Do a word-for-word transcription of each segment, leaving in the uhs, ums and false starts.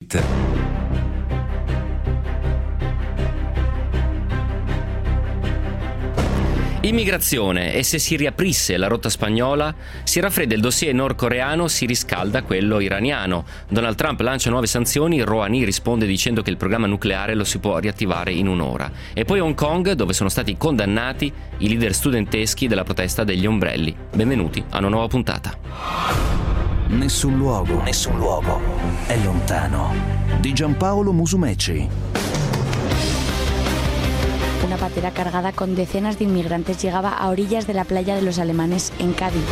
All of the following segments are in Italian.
it. Immigrazione, e se si riaprisse la rotta spagnola? Si raffredda il dossier nordcoreano, si riscalda quello iraniano. Donald Trump lancia nuove sanzioni, Rouhani risponde dicendo che il programma nucleare lo si può riattivare in un'ora. E poi Hong Kong, dove sono stati condannati i leader studenteschi della protesta degli ombrelli. Benvenuti a una nuova puntata. Nessun luogo, nessun luogo è lontano. Di Giampaolo Musumeci. Una patera cargada con decenas de inmigrantes llegaba a orillas de la playa de los Alemanes en Cádiz.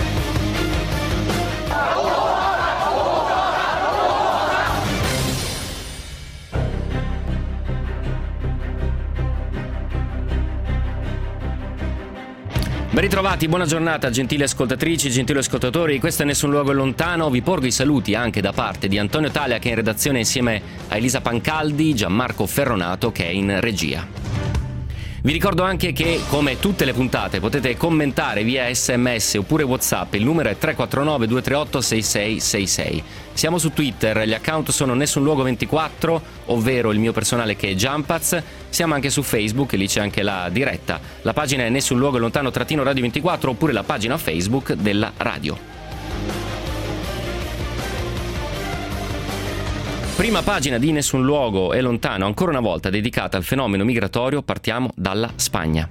Ben ritrovati, buona giornata gentili ascoltatrici, gentili ascoltatori. Questo è Nessun Luogo è Lontano. Vi porgo i saluti anche da parte di Antonio Talia, che è in redazione insieme a Elisa Pancaldi, Gianmarco Ferronato, che è in regia. Vi ricordo anche che, come tutte le puntate, potete commentare via sms oppure WhatsApp. Il numero è tre quattro nove due tre otto sei sei sei sei. Siamo su Twitter, gli account sono Nessun Luogo ventiquattro, ovvero il mio personale che è Giampaz. Siamo anche su Facebook, lì c'è anche la diretta. La pagina è Nessun Luogo è Lontano trattino Radio ventiquattro, oppure la pagina Facebook della radio. Prima pagina di Nessun Luogo è Lontano, ancora una volta dedicata al fenomeno migratorio. Partiamo dalla Spagna.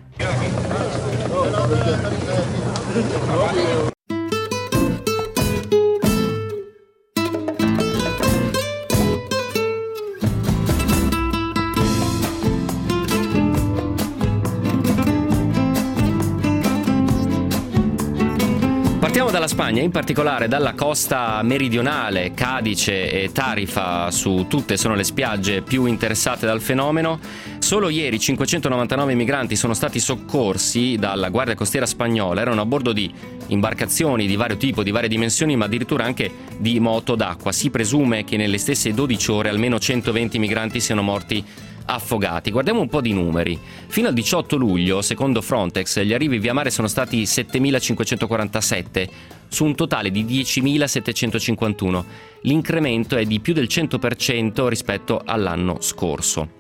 Partiamo dalla Spagna, in particolare dalla costa meridionale. Cadice e Tarifa su tutte sono le spiagge più interessate dal fenomeno. Solo ieri cinquecentonovantanove migranti sono stati soccorsi dalla Guardia Costiera spagnola. Erano a bordo di imbarcazioni di vario tipo, di varie dimensioni, ma addirittura anche di moto d'acqua. Si presume che nelle stesse dodici ore almeno centoventi migranti siano morti affogati. Guardiamo un po' di numeri. Fino al diciotto luglio, secondo Frontex, gli arrivi via mare sono stati settemilacinquecentoquarantasette su un totale di diecimilasettecentocinquantuno. L'incremento è di più del cento per cento rispetto all'anno scorso.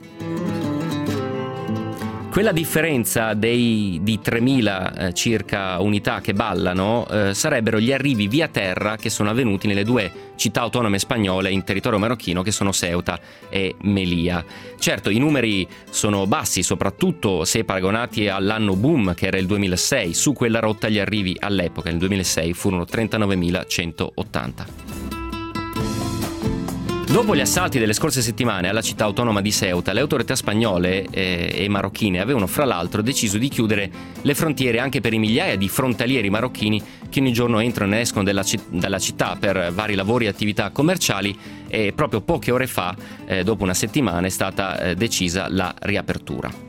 Quella differenza dei, di tremila eh, circa unità che ballano eh, sarebbero gli arrivi via terra che sono avvenuti nelle due città autonome spagnole in territorio marocchino, che sono Ceuta e Melilla. Certo, i numeri sono bassi, soprattutto se paragonati all'anno boom che era il duemilasei. Su quella rotta gli arrivi all'epoca, nel duemilasei, furono trentanovemilacentoottanta. Dopo gli assalti delle scorse settimane alla città autonoma di Ceuta, le autorità spagnole eh, e marocchine avevano fra l'altro deciso di chiudere le frontiere anche per i migliaia di frontalieri marocchini che ogni giorno entrano e escono dalla, citt- dalla città per vari lavori e attività commerciali, e proprio poche ore fa, eh, dopo una settimana, è stata eh, decisa la riapertura.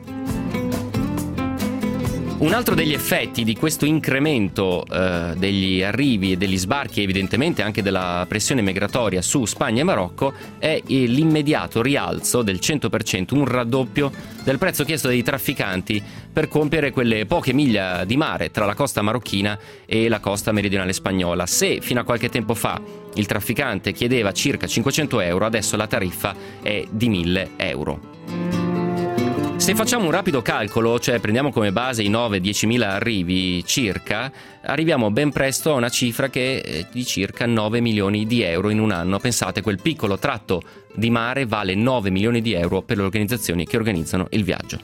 Un altro degli effetti di questo incremento eh, degli arrivi e degli sbarchi, evidentemente anche della pressione migratoria su Spagna e Marocco, è l'immediato rialzo del cento per cento, un raddoppio del prezzo chiesto dai trafficanti per compiere quelle poche miglia di mare tra la costa marocchina e la costa meridionale spagnola. Se fino a qualche tempo fa il trafficante chiedeva circa cinquecento euro, adesso la tariffa è di mille euro. Se facciamo un rapido calcolo, cioè prendiamo come base i nove diecimila arrivi circa, arriviamo ben presto a una cifra che è di circa nove milioni di euro in un anno. Pensate, quel piccolo tratto di mare vale nove milioni di euro per le organizzazioni che organizzano il viaggio.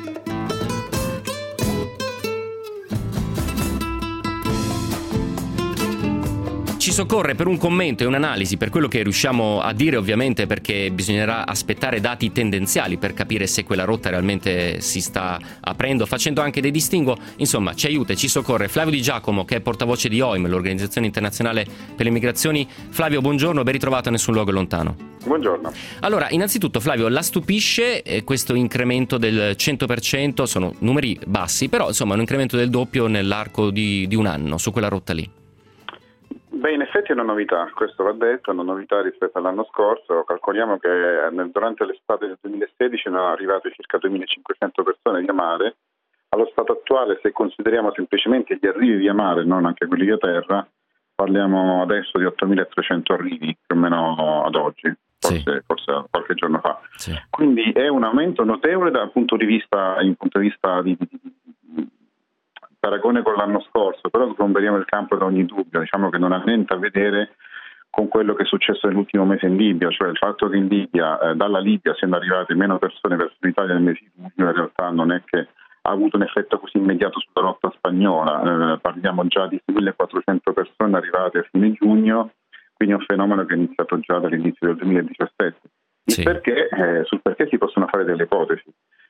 Ci soccorre per un commento e un'analisi, per quello che riusciamo a dire, ovviamente, perché bisognerà aspettare dati tendenziali per capire se quella rotta realmente si sta aprendo, facendo anche dei distinguo. Insomma, ci aiuta e ci soccorre Flavio Di Giacomo, che è portavoce di O I M, l'Organizzazione Internazionale per le Migrazioni. Flavio, buongiorno, ben ritrovato a Nessun Luogo è Lontano. Buongiorno. Allora, innanzitutto Flavio, la stupisce eh, questo incremento del cento per cento? Sono numeri bassi, però insomma un incremento del doppio nell'arco di, di un anno su quella rotta lì. Beh, in effetti è una novità, questo va detto, è una novità rispetto all'anno scorso. Calcoliamo che nel, durante l'estate del duemilasedici erano arrivate circa duemilacinquecento persone via mare. Allo stato attuale, se consideriamo semplicemente gli arrivi via mare, non anche quelli via terra, parliamo adesso di ottomilatrecento arrivi, più o meno ad oggi. forse, sì. forse qualche giorno fa. Sì. Quindi è un aumento notevole dal punto di vista, in punto di, vista di, di, di paragone con l'anno scorso, però non vediamo il campo da ogni dubbio, diciamo che non ha niente a vedere con quello che è successo nell'ultimo mese in Libia, cioè il fatto che in Libia, eh, dalla Libia siano arrivate meno persone verso l'Italia nel mese di luglio, in realtà non è che ha avuto un effetto così immediato sulla rotta spagnola, eh, parliamo già di millequattrocento persone arrivate a fine giugno, quindi è un fenomeno che è iniziato già dall'inizio del duemiladiciassette. Il Sì. perché, eh, sul perché si possono fare delle ipotesi.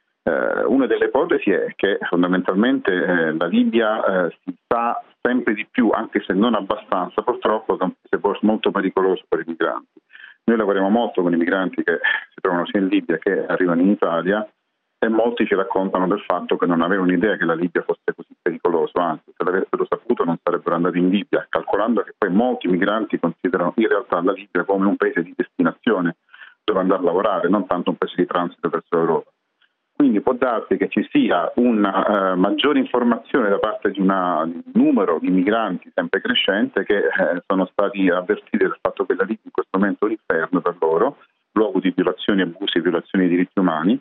Eh, una delle ipotesi è che fondamentalmente eh, la Libia eh, si sa sempre di più, anche se non abbastanza purtroppo, che è un paese molto pericoloso per i migranti. Noi lavoriamo molto con i migranti che si trovano sia in Libia che arrivano in Italia e molti ci raccontano del fatto che non avevano idea che la Libia fosse così pericoloso, anzi se l'avessero saputo non sarebbero andati in Libia, calcolando che poi molti migranti considerano in realtà la Libia come un paese di destinazione dove andare a lavorare, non tanto un paese di transito verso l'Europa. Quindi può darsi che ci sia una uh, maggiore informazione da parte di una, un numero di migranti sempre crescente che eh, sono stati avvertiti del fatto che la Libia in questo momento è un inferno per loro, luogo di violazioni, abusi e violazioni dei diritti umani,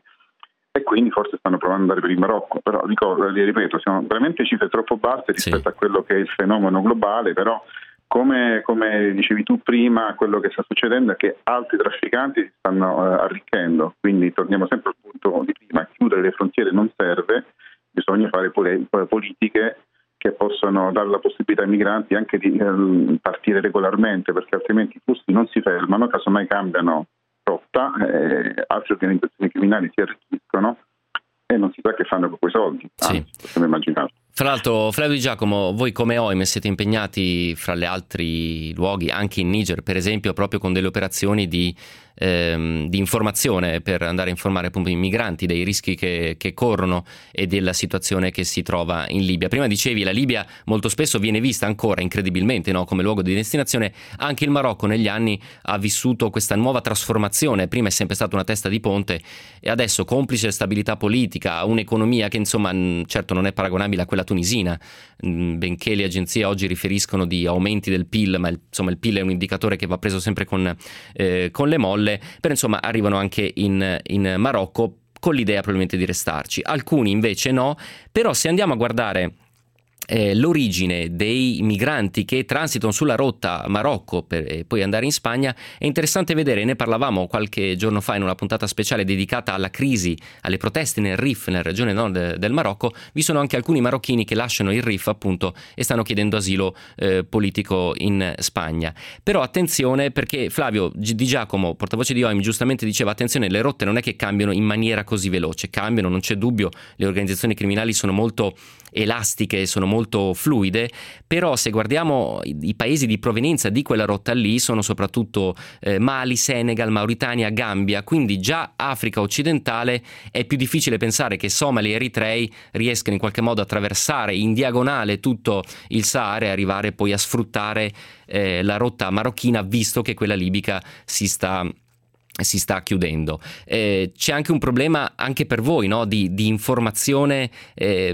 e quindi forse stanno provando ad andare per il Marocco. Però ricordo, ripeto, siamo veramente cifre troppo basse rispetto sì. a quello che è il fenomeno globale, però come, come dicevi tu prima, quello che sta succedendo è che altri trafficanti si stanno uh, arricchendo, quindi torniamo sempre al punto di prima, chiudere le frontiere non serve, bisogna fare pole- politiche che possono dare la possibilità ai migranti anche di um, partire regolarmente, perché altrimenti i flussi non si fermano, casomai cambiano rotta, eh, altre organizzazioni criminali si arricchiscono e non si sa che fanno con quei soldi, sì. Anzi, possiamo immaginare. Fra l'altro, Flavio Di Giacomo, voi come O I M siete impegnati fra gli altri luoghi, anche in Niger per esempio, proprio con delle operazioni di, ehm, di informazione per andare a informare appunto i migranti dei rischi che, che corrono e della situazione che si trova in Libia. Prima dicevi la Libia molto spesso viene vista ancora incredibilmente, no, come luogo di destinazione, anche il Marocco negli anni ha vissuto questa nuova trasformazione, prima è sempre stata una testa di ponte e adesso complice stabilità politica, un'economia che insomma certo non è paragonabile a quella tunisina, benché le agenzie oggi riferiscono di aumenti del P I L, ma il, insomma il P I L è un indicatore che va preso sempre con, eh, con le molle, però insomma arrivano anche in, in Marocco con l'idea probabilmente di restarci, alcuni invece no, però se andiamo a guardare Eh, l'origine dei migranti che transitano sulla rotta Marocco per eh, poi andare in Spagna è interessante vedere, ne parlavamo qualche giorno fa in una puntata speciale dedicata alla crisi, alle proteste nel Rif, nella regione nord del Marocco. Vi sono anche alcuni marocchini che lasciano il Rif appunto e stanno chiedendo asilo eh, politico in Spagna. Però attenzione, perché Flavio Di Giacomo, portavoce di O I M, giustamente diceva attenzione, le rotte non è che cambiano in maniera così veloce, cambiano, non c'è dubbio, le organizzazioni criminali sono molto elastiche, sono molto fluide, però se guardiamo i, i paesi di provenienza di quella rotta lì sono soprattutto eh, Mali, Senegal, Mauritania, Gambia, quindi già Africa occidentale è più difficile pensare che somali e eritrei riescano in qualche modo a attraversare in diagonale tutto il Sahara e arrivare poi a sfruttare eh, la rotta marocchina, visto che quella libica si sta si sta chiudendo. Eh, c'è anche un problema anche per voi, no? di, di informazione eh,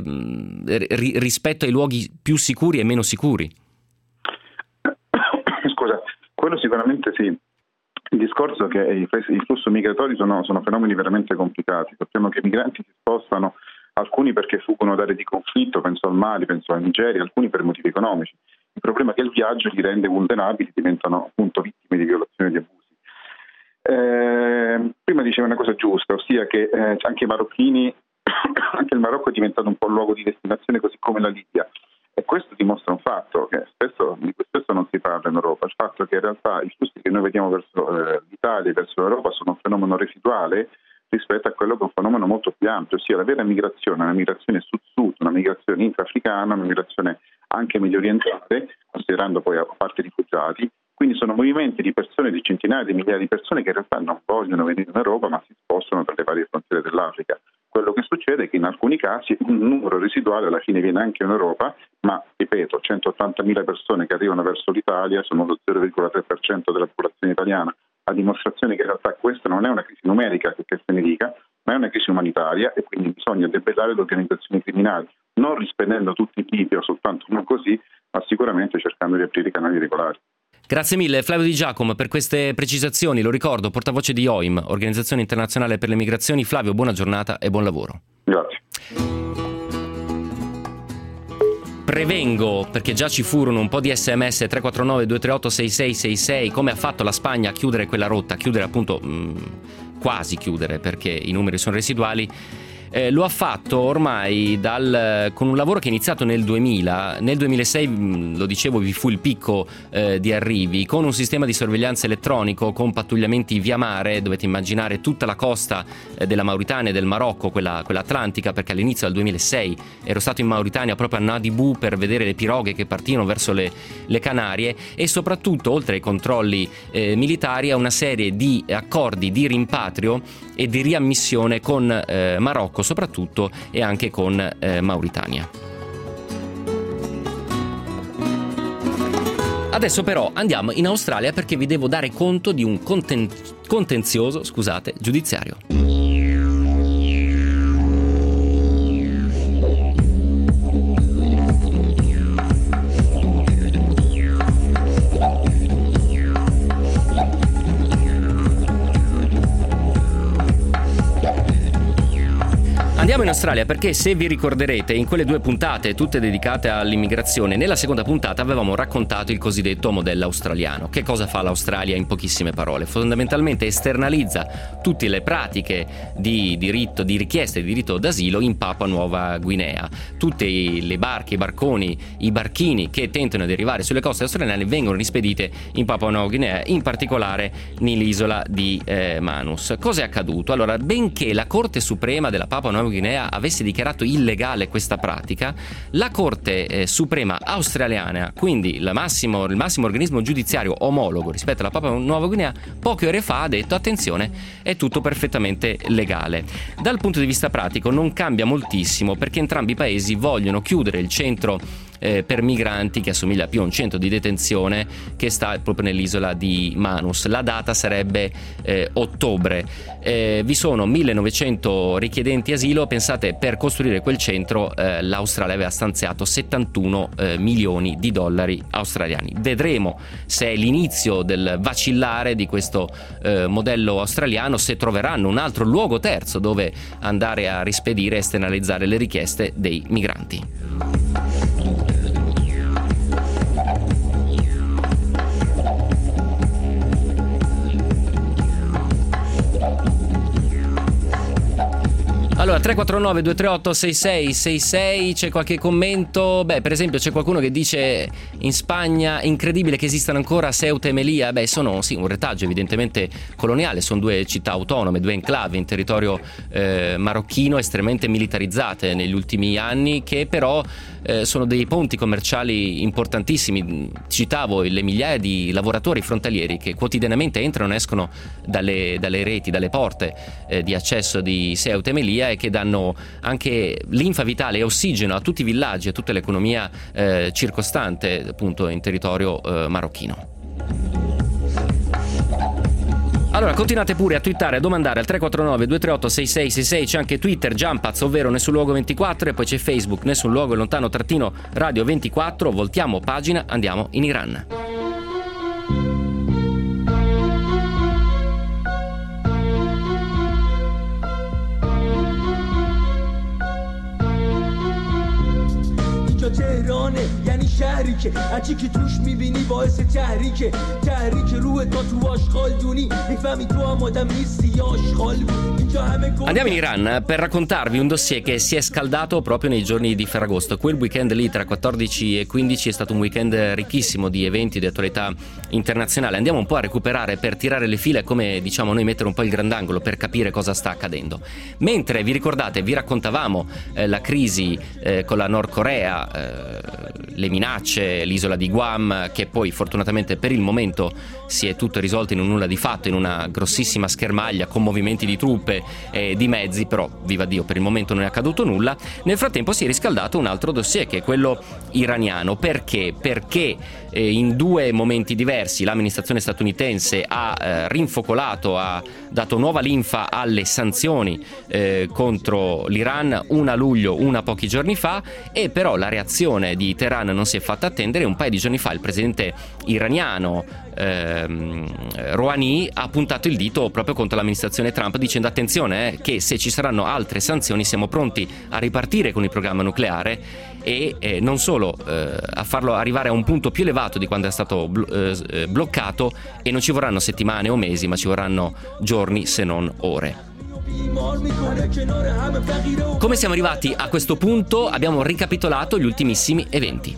ri, rispetto ai luoghi più sicuri e meno sicuri. Scusa, quello sicuramente sì. Il discorso è che i, i flussi migratori sono, sono fenomeni veramente complicati. Sappiamo che i migranti si spostano, alcuni perché fuggono da aree di conflitto, penso al Mali, penso alla Nigeria, alcuni per motivi economici. Il problema è che il viaggio li rende vulnerabili, diventano appunto vittime di violazioni e di abusi. Eh, prima diceva una cosa giusta, ossia che eh, anche i marocchini, anche il Marocco è diventato un po' un luogo di destinazione, così come la Libia, e questo dimostra un fatto che spesso, di cui spesso non si parla in Europa, il fatto che in realtà i flussi che noi vediamo verso eh, l'Italia e verso l'Europa sono un fenomeno residuale rispetto a quello che è un fenomeno molto più ampio, ossia la vera migrazione, una migrazione sud-sud, una migrazione intraafricana, una migrazione anche medio orientale, considerando poi a parte i rifugiati. Quindi sono movimenti di persone, di centinaia di migliaia di persone che in realtà non vogliono venire in Europa ma si spostano tra le varie frontiere dell'Africa. Quello che succede è che in alcuni casi un numero residuale alla fine viene anche in Europa, ma ripeto, centottantamila persone che arrivano verso l'Italia sono lo zero virgola tre per cento della popolazione italiana, a dimostrazione che in realtà questa non è una crisi numerica, che se ne dica, ma è una crisi umanitaria e quindi bisogna debellare le organizzazioni criminali, non rispedendo tutti in Libia o soltanto uno così, ma sicuramente cercando di aprire i canali regolari. Grazie mille Flavio Di Giacomo per queste precisazioni, lo ricordo, portavoce di O I M, Organizzazione Internazionale per le Migrazioni. Flavio, buona giornata e buon lavoro. Grazie. Prevengo, perché già ci furono un po' di sms tre quattro nove due tre otto sei sei sei sei, come ha fatto la Spagna a chiudere quella rotta, a chiudere appunto mh, quasi chiudere, perché i numeri sono residuali. Eh, lo ha fatto ormai dal, con un lavoro che è iniziato nel duemila. Nel duemilasei, lo dicevo, vi fu il picco eh, di arrivi, con un sistema di sorveglianza elettronico, con pattugliamenti via mare. Dovete immaginare tutta la costa eh, della Mauritania e del Marocco, quella, quella atlantica, perché all'inizio del duemilasei ero stato in Mauritania, proprio a Nadibou, per vedere le piroghe che partivano verso le, le Canarie, e soprattutto, oltre ai controlli eh, militari, a una serie di accordi di rimpatrio e di riammissione con eh, Marocco soprattutto, e anche con eh, Mauritania. Adesso però andiamo in Australia, perché vi devo dare conto di un conten- contenzioso, scusate, giudiziario. Andiamo in Australia perché, se vi ricorderete, in quelle due puntate tutte dedicate all'immigrazione, nella seconda puntata avevamo raccontato il cosiddetto modello australiano. Che cosa fa l'Australia in pochissime parole? Fondamentalmente esternalizza tutte le pratiche di diritto, di richiesta di diritto d'asilo in Papua Nuova Guinea. Tutte le barche, i barconi, i barchini che tentano di arrivare sulle coste australiane vengono rispedite in Papua Nuova Guinea, in particolare nell'isola di eh, Manus. Cosa è accaduto? Allora, benché la Corte Suprema della Papua Nuova Guinea avesse dichiarato illegale questa pratica, la Corte eh, Suprema australiana, quindi la massimo, il massimo organismo giudiziario omologo rispetto alla Papua Nuova Guinea, poche ore fa ha detto: attenzione, è tutto perfettamente legale. Dal punto di vista pratico non cambia moltissimo, perché entrambi i paesi vogliono chiudere il centro Eh, per migranti, che assomiglia più a un centro di detenzione, che sta proprio nell'isola di Manus. La data sarebbe eh, ottobre. Eh, vi sono millenovecento richiedenti asilo. Pensate, per costruire quel centro eh, l'Australia aveva stanziato settantuno eh, milioni di dollari australiani. Vedremo se è l'inizio del vacillare di questo eh, modello australiano, se troveranno un altro luogo terzo dove andare a rispedire e esternalizzare le richieste dei migranti. Allora, tre quattro nove due tre otto sei sei sei sei, c'è qualche commento? Beh, per esempio c'è qualcuno che dice: in Spagna incredibile che esistano ancora Ceuta e Melilla. Beh, sono sì un retaggio evidentemente coloniale, sono due città autonome, due enclave in territorio eh, marocchino, estremamente militarizzate negli ultimi anni, che però eh, sono dei ponti commerciali importantissimi. Citavo le migliaia di lavoratori frontalieri che quotidianamente entrano e escono dalle, dalle reti, dalle porte eh, di accesso di Ceuta e Melilla, e che danno anche linfa vitale e ossigeno a tutti i villaggi, a tutta l'economia eh, circostante appunto in territorio eh, marocchino. Allora, continuate pure a twittare, a domandare al tre quattro nove due tre otto sei sei sei sei. C'è anche Twitter, Jumpaz, ovvero Nessun Luogo ventiquattro, e poi c'è Facebook, Nessun Luogo e Lontano trattino Radio ventiquattro. Voltiamo pagina, andiamo in Iran. تهرانه یعنی شهری که هرچی که توش میبینی باعث تحریکه تحریک روح تا تو آشغال دونی میفهمی تو هم آدم نیستی یا آشغال بود. Andiamo in Iran per raccontarvi un dossier che si è scaldato proprio nei giorni di Ferragosto. Quel weekend lì tra quattordici e quindici è stato un weekend ricchissimo di eventi di attualità internazionale. Andiamo un po' a recuperare, per tirare le fila, come diciamo noi, mettere un po' il grandangolo per capire cosa sta accadendo. Mentre vi ricordate, vi raccontavamo eh, la crisi eh, con la Nord Corea, eh, le minacce, l'isola di Guam, che poi fortunatamente per il momento si è tutto risolto in un nulla di fatto, in una grossissima schermaglia con movimenti di truppe e di mezzi, però viva Dio per il momento non è accaduto nulla. Nel frattempo si è riscaldato un altro dossier, che è quello iraniano. Perché? Perché eh, in due momenti diversi l'amministrazione statunitense ha eh, rinfocolato, ha dato nuova linfa alle sanzioni eh, contro l'Iran, una a luglio, una pochi giorni fa, e però la reazione di Teheran non si si è fatta attendere. Un paio di giorni fa il presidente iraniano ehm, Rouhani ha puntato il dito proprio contro l'amministrazione Trump, dicendo attenzione eh, che se ci saranno altre sanzioni siamo pronti a ripartire con il programma nucleare e eh, non solo eh, a farlo arrivare a un punto più elevato di quando è stato blo- eh, bloccato, e non ci vorranno settimane o mesi, ma ci vorranno giorni se non ore. Come siamo arrivati a questo punto? Abbiamo ricapitolato gli ultimissimi eventi.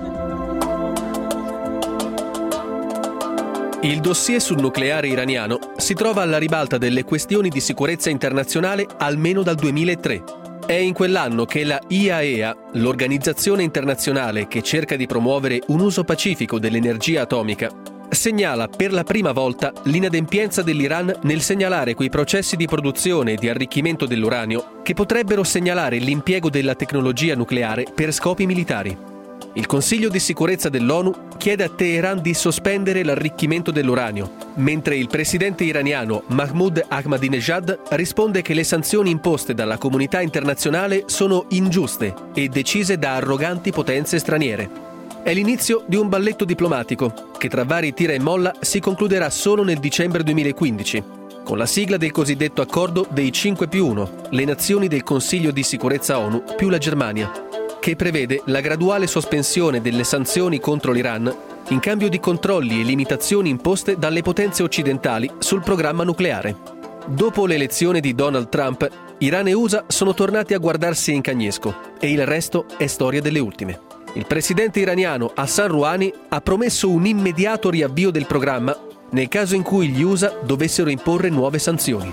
Il dossier sul nucleare iraniano si trova alla ribalta delle questioni di sicurezza internazionale almeno dal duemilatré. È in quell'anno che la I A E A, l'organizzazione internazionale che cerca di promuovere un uso pacifico dell'energia atomica, segnala per la prima volta l'inadempienza dell'Iran nel segnalare quei processi di produzione e di arricchimento dell'uranio che potrebbero segnalare l'impiego della tecnologia nucleare per scopi militari. Il Consiglio di sicurezza dell'ONU chiede a Teheran di sospendere l'arricchimento dell'uranio, mentre il presidente iraniano Mahmoud Ahmadinejad risponde che le sanzioni imposte dalla comunità internazionale sono ingiuste e decise da arroganti potenze straniere. È l'inizio di un balletto diplomatico che tra vari tira e molla si concluderà solo nel dicembre duemilaquindici, con la sigla del cosiddetto accordo dei cinque più uno, le nazioni del Consiglio di sicurezza ONU più la Germania, che prevede la graduale sospensione delle sanzioni contro l'Iran in cambio di controlli e limitazioni imposte dalle potenze occidentali sul programma nucleare. Dopo l'elezione di Donald Trump, Iran e U S A sono tornati a guardarsi in cagnesco e il resto è storia delle ultime. Il presidente iraniano Hassan Rouhani ha promesso un immediato riavvio del programma nel caso in cui gli U S A dovessero imporre nuove sanzioni.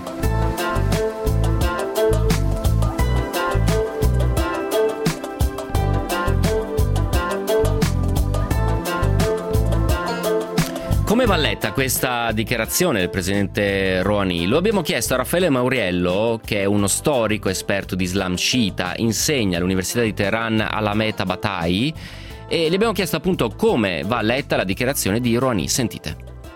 Come va letta questa dichiarazione del presidente Rouhani? Lo abbiamo chiesto a Raffaele Mauriello, che è uno storico esperto di Islam sciita, insegna all'Università di Teheran Alamet Tabatabai, e gli abbiamo chiesto appunto come va letta la dichiarazione di Rouhani. Sentite.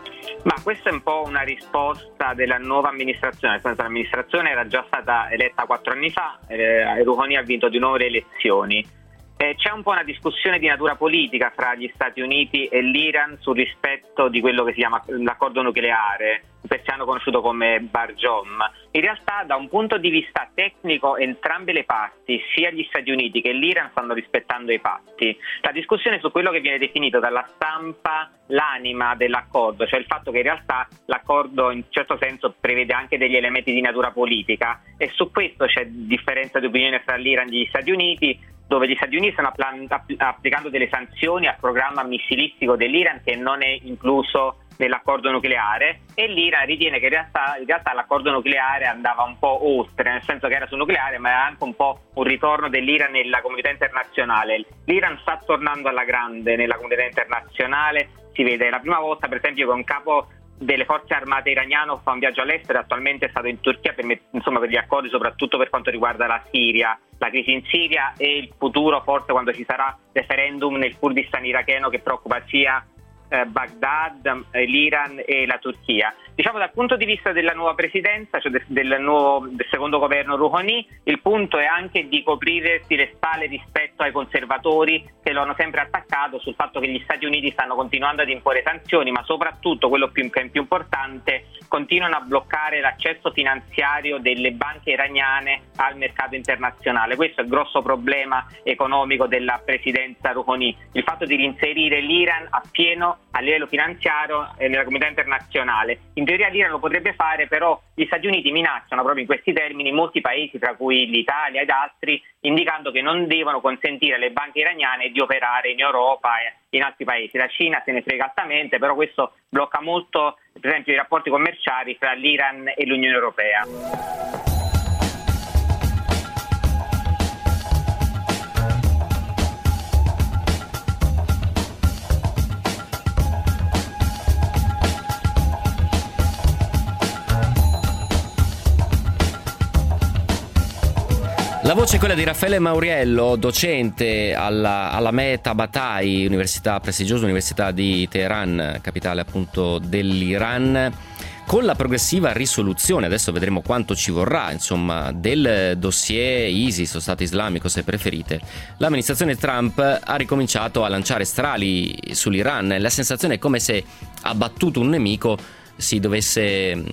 Ma questa è un po' una risposta della nuova amministrazione, nel senso l'amministrazione era già stata eletta quattro anni fa eh, e Rouhani ha vinto di nuovo le elezioni. Eh, c'è un po' una discussione di natura politica fra gli Stati Uniti e l'Iran sul rispetto di quello che si chiama l'accordo nucleare, persiano conosciuto come Barjom. In realtà, da un punto di vista tecnico, entrambe le parti, sia gli Stati Uniti che l'Iran, stanno rispettando i patti. La discussione su quello che viene definito dalla stampa l'anima dell'accordo, cioè il fatto che in realtà l'accordo in certo senso prevede anche degli elementi di natura politica, e su questo c'è differenza di opinione fra l'Iran e gli Stati Uniti, dove gli Stati Uniti stanno applicando delle sanzioni al programma missilistico dell'Iran, che non è incluso nell'accordo nucleare, e l'Iran ritiene che in realtà, in realtà l'accordo nucleare andava un po' oltre, nel senso che era sul nucleare, ma era anche un po' un ritorno dell'Iran nella comunità internazionale. L'Iran sta tornando alla grande nella comunità internazionale, si vede la prima volta per esempio che un capo delle forze armate iraniano fa un viaggio all'estero, attualmente è stato in Turchia per, insomma, per gli accordi, soprattutto per quanto riguarda la Siria, la crisi in Siria e il futuro, forse quando ci sarà referendum nel Kurdistan iracheno che preoccupa sia eh, Baghdad, eh, l'Iran e la Turchia. Diciamo dal punto di vista della nuova presidenza, cioè del, del, nuovo, del secondo governo Rouhani, il punto è anche di coprirsi le spalle rispetto ai conservatori che lo hanno sempre attaccato sul fatto che gli Stati Uniti stanno continuando ad imporre sanzioni, ma soprattutto, quello più, che è più importante, continuano a bloccare l'accesso finanziario delle banche iraniane al mercato internazionale. Questo è il grosso problema economico della presidenza Rouhani, il fatto di reinserire l'Iran appieno a livello finanziario e nella comunità internazionale. In teoria l'Iran lo potrebbe fare, però gli Stati Uniti minacciano proprio in questi termini molti paesi, tra cui l'Italia ed altri, indicando che non devono consentire alle banche iraniane di operare in Europa e in altri paesi. La Cina se ne frega altamente, però questo blocca molto, per esempio, i rapporti commerciali fra l'Iran e l'Unione Europea. La voce è quella di Raffaele Mauriello, docente alla Alamet Tabatabai, università prestigiosa, università di Teheran, capitale appunto dell'Iran. Con la progressiva risoluzione, adesso vedremo quanto ci vorrà, insomma, del dossier ISIS o Stato islamico se preferite, l'amministrazione Trump ha ricominciato a lanciare strali sull'Iran. La sensazione è come se, abbattuto un nemico, si dovesse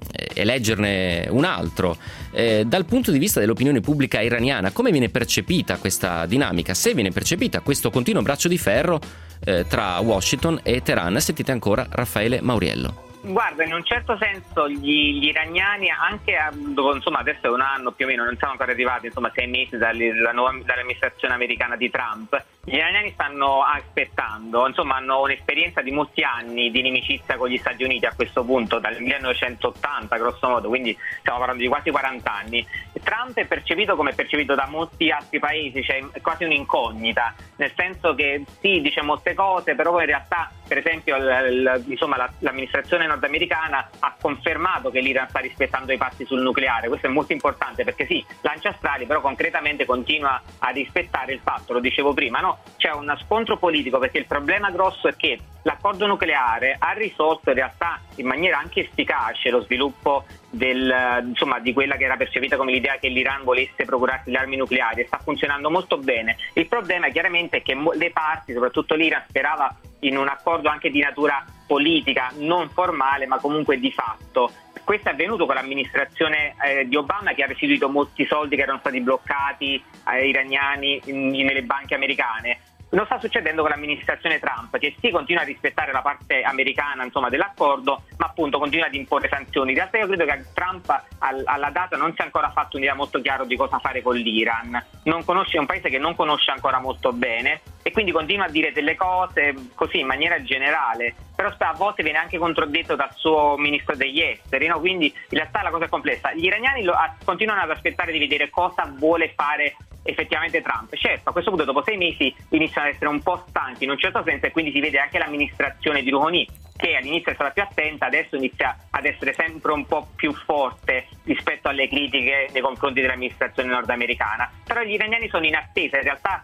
eleggerne un altro. Eh, dal punto di vista dell'opinione pubblica iraniana, come viene percepita questa dinamica? Se viene percepita questo continuo braccio di ferro eh, tra Washington e Teheran? Sentite ancora Raffaele Mauriello. Guarda, in un certo senso gli, gli iraniani, anche a, insomma adesso è un anno più o meno, non siamo ancora arrivati, insomma sei mesi dalla nuova, dall'amministrazione americana di Trump, gli iraniani stanno aspettando, insomma hanno un'esperienza di molti anni di inimicizia con gli Stati Uniti a questo punto, dal millenovecentottanta grosso modo, quindi stiamo parlando di quasi quaranta anni. Trump è percepito come è percepito da molti altri paesi, cioè è quasi un'incognita, nel senso che sì, dice molte cose, però in realtà per esempio l, l, insomma, la, l'amministrazione nordamericana ha confermato che l'Iran sta rispettando i patti sul nucleare. Questo è molto importante perché sì, lancia strali, però concretamente continua a rispettare il patto, lo dicevo prima, no? C'è un scontro politico perché il problema grosso è che l'accordo nucleare ha risolto in realtà in maniera anche efficace lo sviluppo del, insomma, di quella che era percepita come l'idea che l'Iran volesse procurarsi le armi nucleari, e sta funzionando molto bene. Il problema chiaramente è che le parti, soprattutto l'Iran, sperava in un accordo anche di natura politica, non formale ma comunque di fatto. Questo è avvenuto con l'amministrazione eh, di Obama, che ha restituito molti soldi che erano stati bloccati ai iraniani in, in, nelle banche americane. Non sta succedendo con l'amministrazione Trump, che sì, continua a rispettare la parte americana, insomma, dell'accordo, ma appunto continua ad imporre sanzioni. In realtà io credo che Trump al, alla data non si è ancora fatto un'idea molto chiara di cosa fare con l'Iran. Non conosce, è un paese che non conosce ancora molto bene e quindi continua a dire delle cose così in maniera generale, però a volte viene anche controdetto dal suo ministro degli esteri, no? Quindi in realtà la cosa è complessa. Gli iraniani lo, a, continuano ad aspettare di vedere cosa vuole fare effettivamente Trump. Certo, a questo punto dopo sei mesi iniziano ad essere un po' stanchi in un certo senso, e quindi si vede anche l'amministrazione di Rouhani, che all'inizio è stata più attenta, adesso inizia ad essere sempre un po' più forte rispetto alle critiche nei confronti dell'amministrazione nordamericana. Però gli iraniani sono in attesa, in realtà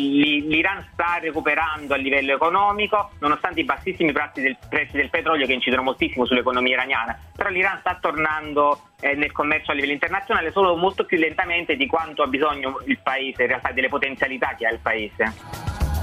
l'Iran sta recuperando a livello economico nonostante i bassissimi prezzi del, prezzi del petrolio che incidono moltissimo sull'economia iraniana, però l'Iran sta tornando eh, nel commercio a livello internazionale, solo molto più lentamente di quanto ha bisogno il paese, in realtà delle potenzialità che ha il paese.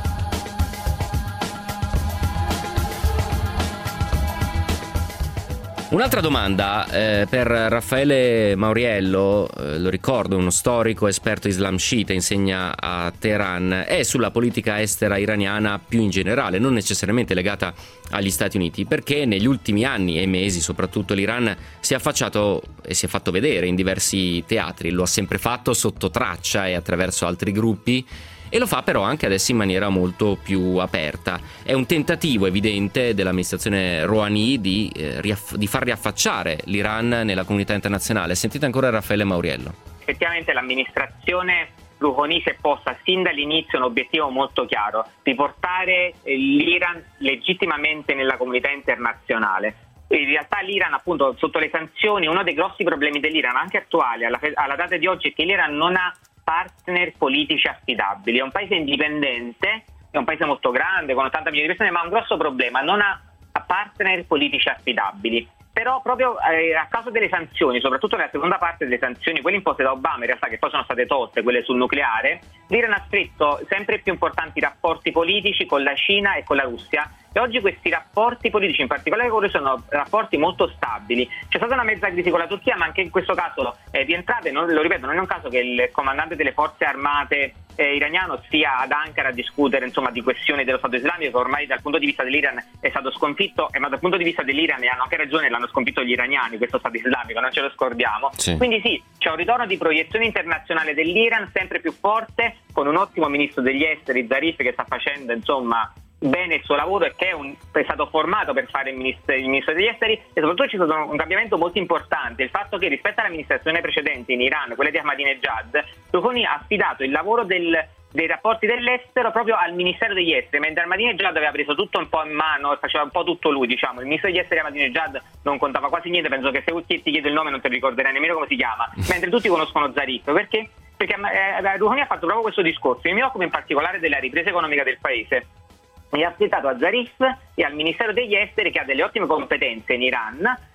Un'altra domanda eh, per Raffaele Mauriello, eh, lo ricordo, uno storico esperto islam sciita, insegna a Teheran, è sulla politica estera iraniana più in generale, non necessariamente legata agli Stati Uniti, perché negli ultimi anni e mesi soprattutto l'Iran si è affacciato e si è fatto vedere in diversi teatri, lo ha sempre fatto sotto traccia e attraverso altri gruppi, e lo fa però anche adesso in maniera molto più aperta. È un tentativo evidente dell'amministrazione Rouhani di, eh, riaff- di far riaffacciare l'Iran nella comunità internazionale. Sentite ancora Raffaele Mauriello. Effettivamente l'amministrazione Rouhani si è posta sin dall'inizio un obiettivo molto chiaro: riportare l'Iran legittimamente nella comunità internazionale. In realtà l'Iran, appunto, sotto le sanzioni, uno dei grossi problemi dell'Iran, anche attuali, alla, alla data di oggi, è che l'Iran non ha partner politici affidabili. È un paese indipendente, è un paese molto grande con ottanta milioni di persone, ma ha un grosso problema: non ha partner politici affidabili. Però proprio eh, a causa delle sanzioni, soprattutto nella seconda parte delle sanzioni, quelle imposte da Obama, in realtà, che poi sono state tolte, quelle sul nucleare, l'Iran ha stretto sempre più importanti rapporti politici con la Cina e con la Russia, e oggi questi rapporti politici, in particolare con la Russia, sono rapporti molto stabili. C'è stata una mezza crisi con la Turchia, ma anche in questo caso è rientrata, non, lo ripeto, non è un caso che il comandante delle forze armate eh, iraniano sia ad Ankara a discutere, insomma, di questioni dello Stato islamico, che ormai dal punto di vista dell'Iran è stato sconfitto, eh, ma dal punto di vista dell'Iran, e hanno anche ragione, l'hanno sconfitto gli iraniani, questo Stato islamico, non ce lo scordiamo. Sì. Quindi sì, c'è un ritorno di proiezione internazionale dell'Iran sempre più forte, con un ottimo ministro degli esteri, Zarif, che sta facendo, insomma, bene il suo lavoro, e che è, un, è stato formato per fare il ministro, il ministro degli esteri. E soprattutto c'è stato un cambiamento molto importante: il fatto che rispetto all'amministrazione precedente in Iran, quella di Ahmadinejad, Rouhani ha affidato il lavoro del, dei rapporti dell'estero proprio al Ministero degli Esteri, mentre Ahmadinejad aveva preso tutto un po' in mano e faceva un po' tutto lui, diciamo. Il ministro degli esteri Ahmadinejad non contava quasi niente, penso che se ti chiedi il nome non ti ricorderai nemmeno come si chiama, mentre tutti conoscono Zarif. Perché? Perché eh, Rouhani ha fatto proprio questo discorso. Io mi occupo in particolare della ripresa economica del paese, e ha affidato a Zarif e al Ministero degli Esteri, che ha delle ottime competenze in Iran,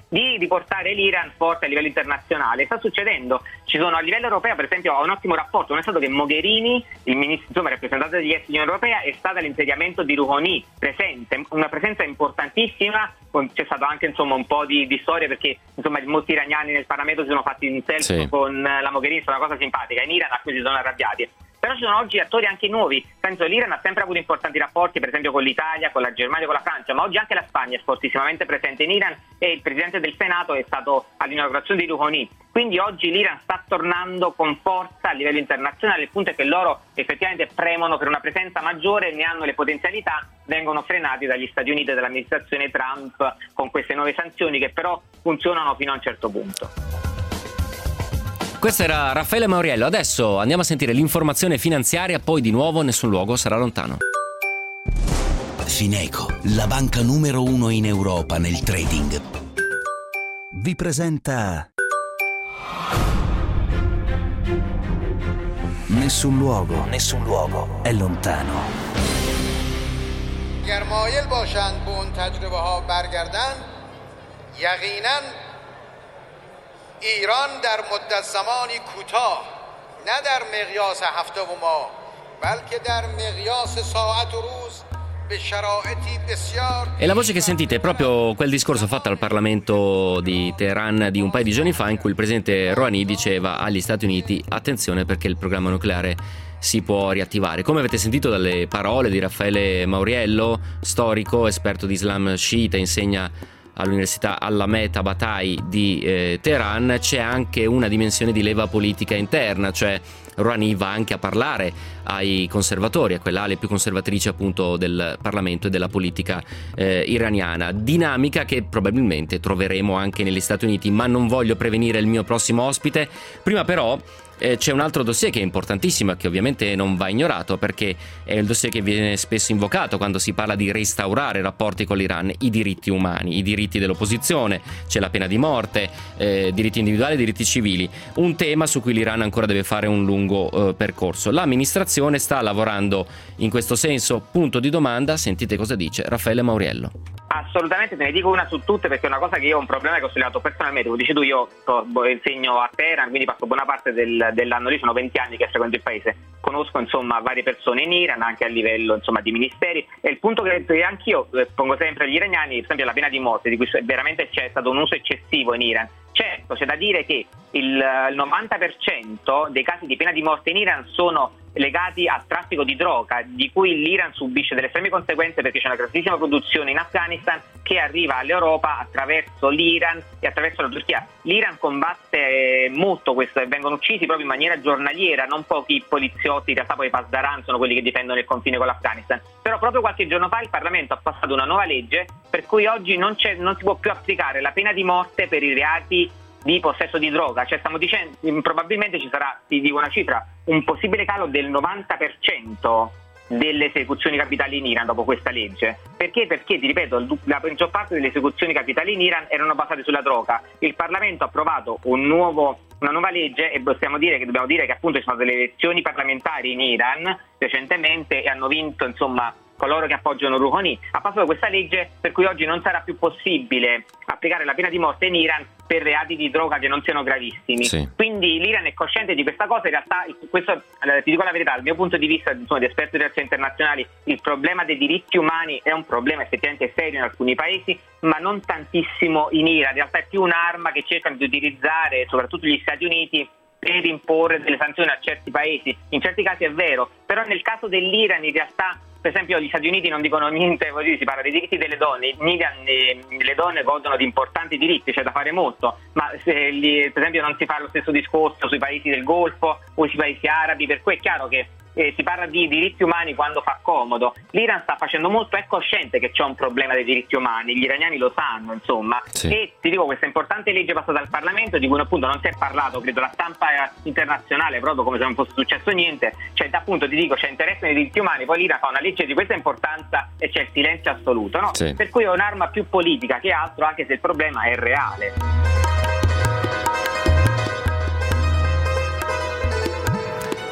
di riportare l'Iran forte a livello internazionale. Sta succedendo, ci sono a livello europeo per esempio ha un ottimo rapporto, non è stato che Mogherini, il ministro, insomma rappresentante degli esteri dell'Unione Europea, è stata all'insediamento di Rouhani presente, una presenza importantissima. C'è stato anche insomma un po' di, di storia perché insomma molti iraniani nel Parlamento si sono fatti un selfie sì. con la Mogherini, è una cosa simpatica, in Iran a cui si sono arrabbiati. Però ci sono oggi attori anche nuovi, penso l'Iran ha sempre avuto importanti rapporti per esempio con l'Italia, con la Germania, con la Francia, ma oggi anche la Spagna è fortissimamente presente in Iran e il Presidente del Senato è stato all'inaugurazione di Rouhani. Quindi oggi l'Iran sta tornando con forza a livello internazionale, il punto è che loro effettivamente premono per una presenza maggiore, ne hanno le potenzialità, vengono frenati dagli Stati Uniti e dall'amministrazione Trump con queste nuove sanzioni che però funzionano fino a un certo punto. Questo era Raffaele Mauriello. Adesso andiamo a sentire l'informazione finanziaria, poi di nuovo Nessun luogo sarà lontano. Fineco, la banca numero uno in Europa nel trading, vi presenta Nessun luogo, nessun luogo è lontano. گر مایل باشند به اون تجربه ها برگردن یقینا ایران در مدت زمانی کوتاه نه در مقیاس هفته و ماه بلکه در مقیاس ساعت و روز به شرایطی بسیار. E la voce che sentite è proprio quel discorso fatto al Parlamento di Teheran di un paio di giorni fa, in cui il presidente Rouhani diceva agli Stati Uniti attenzione perché il programma nucleare si può riattivare. Come avete sentito dalle parole di Raffaele Mauriello, storico, esperto di Islam sciita, insegna all'università Al-Lamet Batai di eh, Teheran, c'è anche una dimensione di leva politica interna, cioè Rouhani va anche a parlare ai conservatori, a quell'ala più conservatrice appunto del Parlamento e della politica eh, iraniana, dinamica che probabilmente troveremo anche negli Stati Uniti, ma non voglio prevenire il mio prossimo ospite. Prima però Eh, c'è un altro dossier che è importantissimo e che ovviamente non va ignorato, perché è il dossier che viene spesso invocato quando si parla di restaurare i rapporti con l'Iran: i diritti umani, i diritti dell'opposizione, c'è la pena di morte, eh, diritti individuali e diritti civili, un tema su cui l'Iran ancora deve fare un lungo eh, percorso. L'amministrazione sta lavorando in questo senso, punto di domanda, sentite cosa dice Raffaele Mauriello. Assolutamente, te ne dico una su tutte perché è una cosa che io ho un problema che ho studiato personalmente. Come dici tu, io insegno a Teheran, quindi passo buona parte del, dell'anno lì, sono venti anni che frequento il paese, conosco insomma varie persone in Iran anche a livello insomma di ministeri, e il punto che anch'io pongo sempre agli iraniani, per esempio la pena di morte, di cui veramente c'è stato un uso eccessivo in Iran. Certo, c'è da dire che il, il novanta per cento dei casi di pena di morte in Iran sono legati al traffico di droga, di cui l'Iran subisce delle estreme conseguenze perché c'è una grossissima produzione in Afghanistan che arriva all'Europa attraverso l'Iran e attraverso la Turchia. L'Iran combatte molto questo e vengono uccisi proprio in maniera giornaliera, non pochi poliziotti, in realtà poi i Pasdaran sono quelli che difendono il confine con l'Afghanistan. Però proprio qualche giorno fa il Parlamento ha passato una nuova legge per cui oggi non, c'è, non si può più applicare la pena di morte per i reati di possesso di droga, cioè stiamo dicendo probabilmente ci sarà, ti dico una cifra, un possibile calo del novanta per cento delle esecuzioni capitali in Iran dopo questa legge. Perché? Perché, ti ripeto, la maggior parte delle esecuzioni capitali in Iran erano basate sulla droga. Il Parlamento ha approvato un nuovo, una nuova legge e possiamo dire che dobbiamo dire che appunto ci sono delle elezioni parlamentari in Iran recentemente e hanno vinto insomma coloro che appoggiano Rouhani. Ha passato questa legge per cui oggi non sarà più possibile applicare la pena di morte in Iran per reati di droga che non siano gravissimi. Sì. Quindi l'Iran è cosciente di questa cosa. In realtà, questo, ti dico la verità, dal mio punto di vista insomma, di esperto di relazioni internazionali, il problema dei diritti umani è un problema effettivamente serio in alcuni paesi, ma non tantissimo in Iran. In realtà è più un'arma che cercano di utilizzare soprattutto gli Stati Uniti per imporre delle sanzioni a certi paesi. In certi casi è vero, però nel caso dell'Iran in realtà, per esempio, gli Stati Uniti non dicono niente, dire, si parla dei diritti delle donne, in Iran eh, le donne godono di importanti diritti, c'è da fare molto, ma se gli, per esempio non si fa lo stesso discorso sui paesi del Golfo o sui paesi arabi, per cui è chiaro che eh, si parla di diritti umani quando fa comodo. L'Iran sta facendo molto, è cosciente che c'è un problema dei diritti umani, gli iraniani lo sanno insomma, sì. E ti dico, questa importante legge passata dal Parlamento di cui appunto non si è parlato, credo la stampa internazionale proprio come se non fosse successo niente, cioè appunto ti dico c'è interesse nei diritti umani, poi l'Iran fa una legge di questa importanza e c'è il silenzio assoluto, no? Sì. Per cui è un'arma più politica che altro, anche se il problema è reale.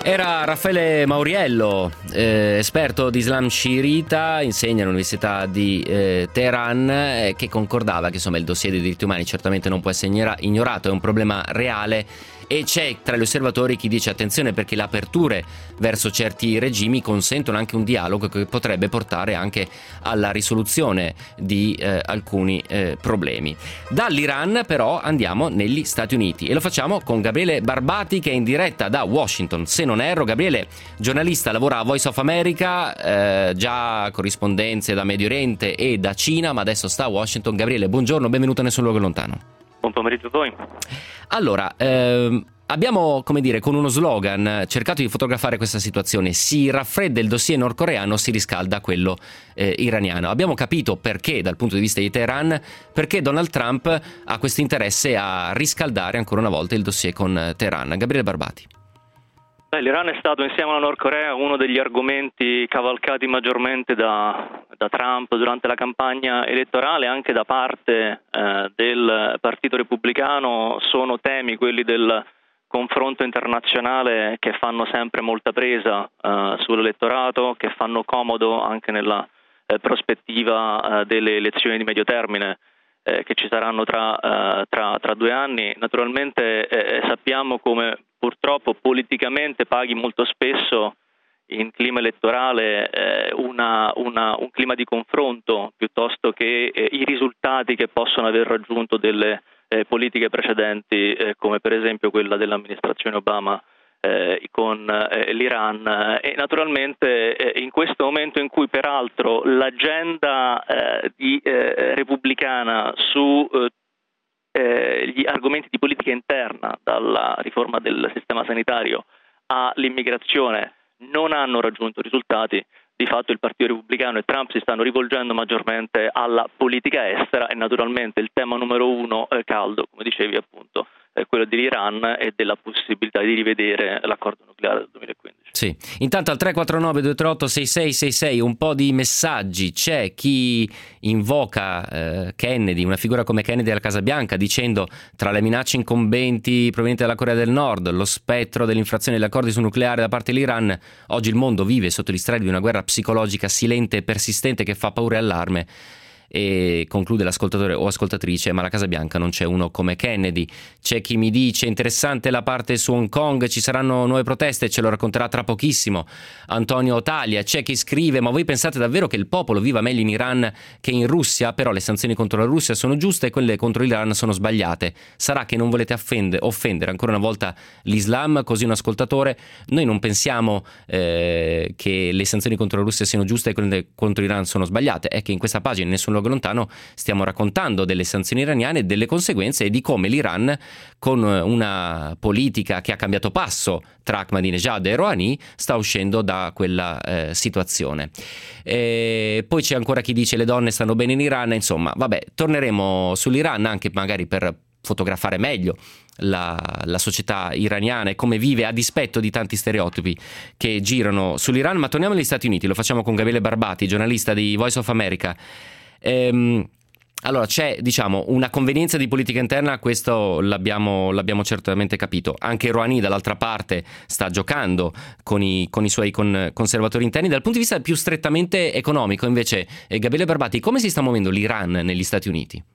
Era Raffaele Mauriello, eh, esperto di Islam sciita, insegna all'Università di eh, Teheran, eh, che concordava che insomma il dossier dei diritti umani certamente non può essere ignorato, è un problema reale. E c'è tra gli osservatori chi dice attenzione perché le aperture verso certi regimi consentono anche un dialogo che potrebbe portare anche alla risoluzione di eh, alcuni eh, problemi. Dall'Iran però andiamo negli Stati Uniti e lo facciamo con Gabriele Barbati che è in diretta da Washington. Se non erro, Gabriele, giornalista, lavora a Voice of America, eh, già corrispondenze da Medio Oriente e da Cina, ma adesso sta a Washington. Gabriele, buongiorno, benvenuto a Nessun Luogo Lontano. Buon pomeriggio a voi. Allora, ehm, abbiamo, come dire, con uno slogan cercato di fotografare questa situazione: si raffredda il dossier nordcoreano, si riscalda quello eh, iraniano. Abbiamo capito perché, dal punto di vista di Teheran, perché Donald Trump ha questo interesse a riscaldare ancora una volta il dossier con Teheran. Gabriele Barbati. Beh, L'Iran è stato, insieme alla Nord Corea, uno degli argomenti cavalcati maggiormente da, da Trump durante la campagna elettorale, anche da parte eh, del Partito Repubblicano. Sono temi, quelli del confronto internazionale, che fanno sempre molta presa eh, sull'elettorato, che fanno comodo anche nella eh, prospettiva eh, delle elezioni di medio termine eh, che ci saranno tra, eh, tra, tra due anni. Naturalmente eh, sappiamo come purtroppo politicamente paghi molto spesso in clima elettorale eh, una, una, un clima di confronto piuttosto che eh, i risultati che possono aver raggiunto delle eh, politiche precedenti, eh, come per esempio quella dell'amministrazione Obama eh, con eh, l'Iran. E naturalmente eh, in questo momento in cui peraltro l'agenda eh, di, eh, repubblicana su eh, gli argomenti di politica interna, dalla riforma del sistema sanitario all'immigrazione, non hanno raggiunto risultati, di fatto il Partito Repubblicano e Trump si stanno rivolgendo maggiormente alla politica estera e naturalmente il tema numero uno eh, caldo, come dicevi appunto, è quello dell'Iran e della possibilità di rivedere l'accordo nucleare del duemilaquindici. Sì, intanto al tre quattro nove due tre otto sei sei sei sei un po' di messaggi. C'è chi invoca eh, Kennedy, una figura come Kennedy alla Casa Bianca, dicendo: tra le minacce incombenti provenienti dalla Corea del Nord, lo spettro dell'infrazione degli accordi sul nucleare da parte dell'Iran, oggi il mondo vive sotto gli strali di una guerra psicologica silente e persistente che fa paura e allarme. E conclude l'ascoltatore o ascoltatrice: ma alla Casa Bianca non c'è uno come Kennedy. C'è chi mi dice: interessante la parte su Hong Kong, ci saranno nuove proteste, ce lo racconterà tra pochissimo Antonio Taglia. C'è chi scrive: ma voi pensate davvero che il popolo viva meglio in Iran che in Russia? Però le sanzioni contro la Russia sono giuste e quelle contro l'Iran sono sbagliate. Sarà che non volete offendere, offendere ancora una volta l'Islam? Così un ascoltatore: noi non pensiamo eh, che le sanzioni contro la Russia siano giuste e quelle contro l'Iran sono sbagliate, è che in questa pagina Nessun Luogo Lontano stiamo raccontando delle sanzioni iraniane, delle conseguenze e di come l'Iran, con una politica che ha cambiato passo tra Ahmadinejad e Rouhani, sta uscendo da quella eh, situazione. E poi c'è ancora chi dice: le donne stanno bene in Iran. Insomma, vabbè, torneremo sull'Iran anche magari per fotografare meglio la, la società iraniana e come vive a dispetto di tanti stereotipi che girano sull'Iran. Ma torniamo agli Stati Uniti, lo facciamo con Gabriele Barbati, giornalista di Voice of America. Ehm, allora c'è, diciamo, una convenienza di politica interna, questo l'abbiamo, l'abbiamo certamente capito. Anche Rouhani dall'altra parte sta giocando con i, con i suoi con, conservatori interni. Dal punto di vista più strettamente economico invece, eh, Gabriele Barbati, come si sta muovendo l'Iran negli Stati Uniti?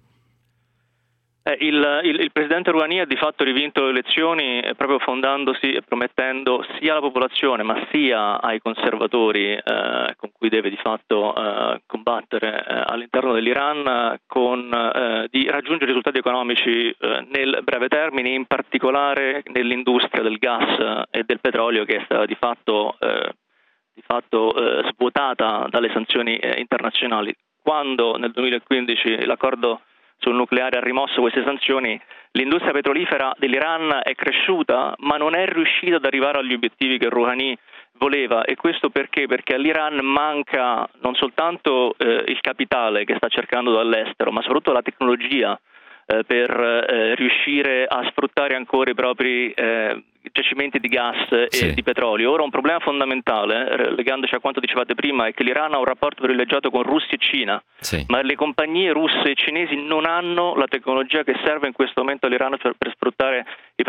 Eh, il, il, il presidente Rouhani ha di fatto rivinto le elezioni eh, proprio fondandosi e promettendo sia alla popolazione ma sia ai conservatori eh, con cui deve di fatto eh, combattere eh, all'interno dell'Iran eh, con, eh, di raggiungere risultati economici eh, nel breve termine, in particolare nell'industria del gas eh, e del petrolio, che è stata di fatto, eh, di fatto eh, svuotata dalle sanzioni eh, internazionali. Quando nel duemilaquindici l'accordo sul nucleare ha rimosso queste sanzioni, l'industria petrolifera dell'Iran è cresciuta, ma non è riuscita ad arrivare agli obiettivi che Rouhani voleva. E questo perché? Perché all'Iran manca non soltanto eh, il capitale che sta cercando dall'estero, ma soprattutto la tecnologia eh, per eh, riuscire a sfruttare ancora i propri eh, giacimenti di gas e sì. di petrolio. Ora un problema fondamentale, legandoci a quanto dicevate prima, è che l'Iran ha un rapporto privilegiato con Russia e Cina, sì. ma le compagnie russe e cinesi non hanno la tecnologia che serve in questo momento all'Iran per, per sfruttare i propri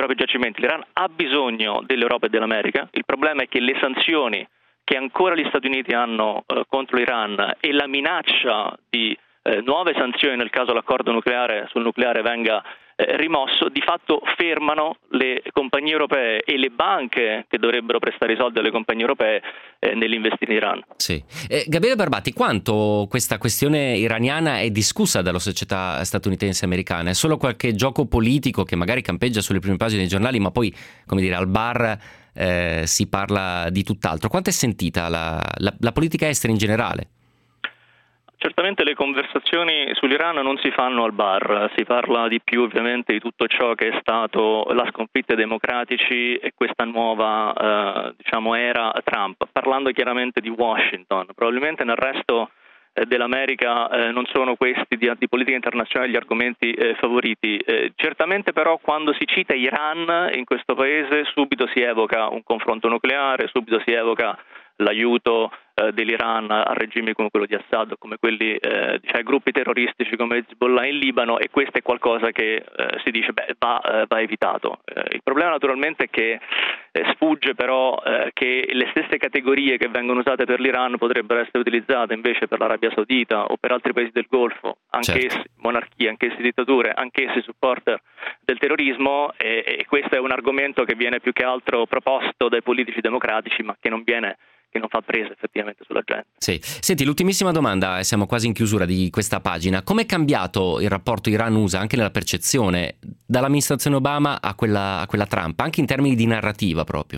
propri giacimenti. L'Iran ha bisogno dell'Europa e dell'America. Il problema è che le sanzioni che ancora gli Stati Uniti hanno eh, contro l'Iran e la minaccia di eh, nuove sanzioni nel caso l'accordo nucleare sul nucleare venga eh, rimosso, di fatto fermano le compagnie europee e le banche che dovrebbero prestare i soldi alle compagnie europee eh, nell'investire in Iran. Sì. Eh, Gabriele Barbati, quanto questa questione iraniana è discussa dalla società statunitense e americana? È solo qualche gioco politico che magari campeggia sulle prime pagine dei giornali, ma poi, come dire, al bar eh, si parla di tutt'altro? Quanto è sentita la, la, la politica estera in generale? Certamente le conversazioni sull'Iran non si fanno al bar, si parla di più ovviamente di tutto ciò che è stato la sconfitta dei democratici e questa nuova eh, diciamo era Trump, parlando chiaramente di Washington. Probabilmente nel resto eh, dell'America eh, non sono questi di, di politica internazionale gli argomenti eh, favoriti. Eh, certamente però quando si cita Iran in questo paese subito si evoca un confronto nucleare, subito si evoca l'aiuto eh, dell'Iran a regimi come quello di Assad, come quelli eh, diciamo, gruppi terroristici come Hezbollah in Libano, e questo è qualcosa che eh, si dice beh, va, eh, va evitato. Eh, il problema naturalmente è che eh, sfugge però eh, che le stesse categorie che vengono usate per l'Iran potrebbero essere utilizzate invece per l'Arabia Saudita o per altri paesi del Golfo, anch'essi certo. monarchie, anch'essi dittature, anch'essi supporter del terrorismo, e, e questo è un argomento che viene più che altro proposto dai politici democratici ma che non viene che non fa presa effettivamente sulla gente. Sì. Senti, l'ultimissima domanda, e siamo quasi in chiusura di questa pagina. Com'è cambiato il rapporto Iran-U S A anche nella percezione dall'amministrazione Obama a quella, a quella Trump, anche in termini di narrativa proprio?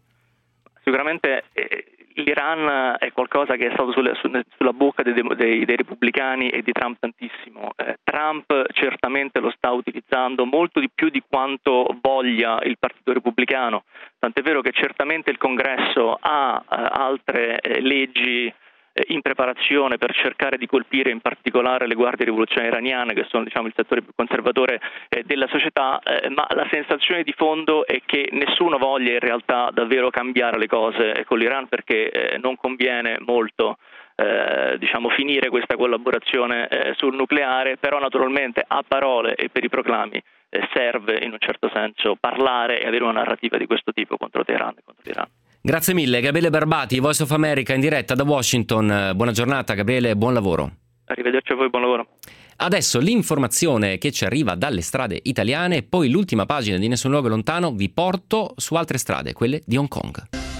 Sicuramente eh, l'Iran è qualcosa che è stato sulle, su, sulla bocca dei, dei, dei repubblicani e di Trump tantissimo. Eh, Trump certamente lo sta utilizzando molto di più di quanto voglia il Partito Repubblicano, tant'è vero che certamente il Congresso ha eh, altre eh, leggi eh, in preparazione per cercare di colpire in particolare le guardie rivoluzionarie iraniane, che sono diciamo il settore più conservatore eh, della società, eh, ma la sensazione di fondo è che nessuno voglia in realtà davvero cambiare le cose con l'Iran, perché eh, non conviene molto eh, diciamo finire questa collaborazione eh, sul nucleare, però naturalmente a parole e per i proclami eh, serve in un certo senso parlare e avere una narrativa di questo tipo contro Teheran e contro l'Iran. Grazie mille, Gabriele Barbati, Voice of America in diretta da Washington. Buona giornata Gabriele, buon lavoro. Arrivederci a voi, buon lavoro. Adesso l'informazione che ci arriva dalle strade italiane, poi l'ultima pagina di Nessun Luogo Lontano, vi porto su altre strade, quelle di Hong Kong.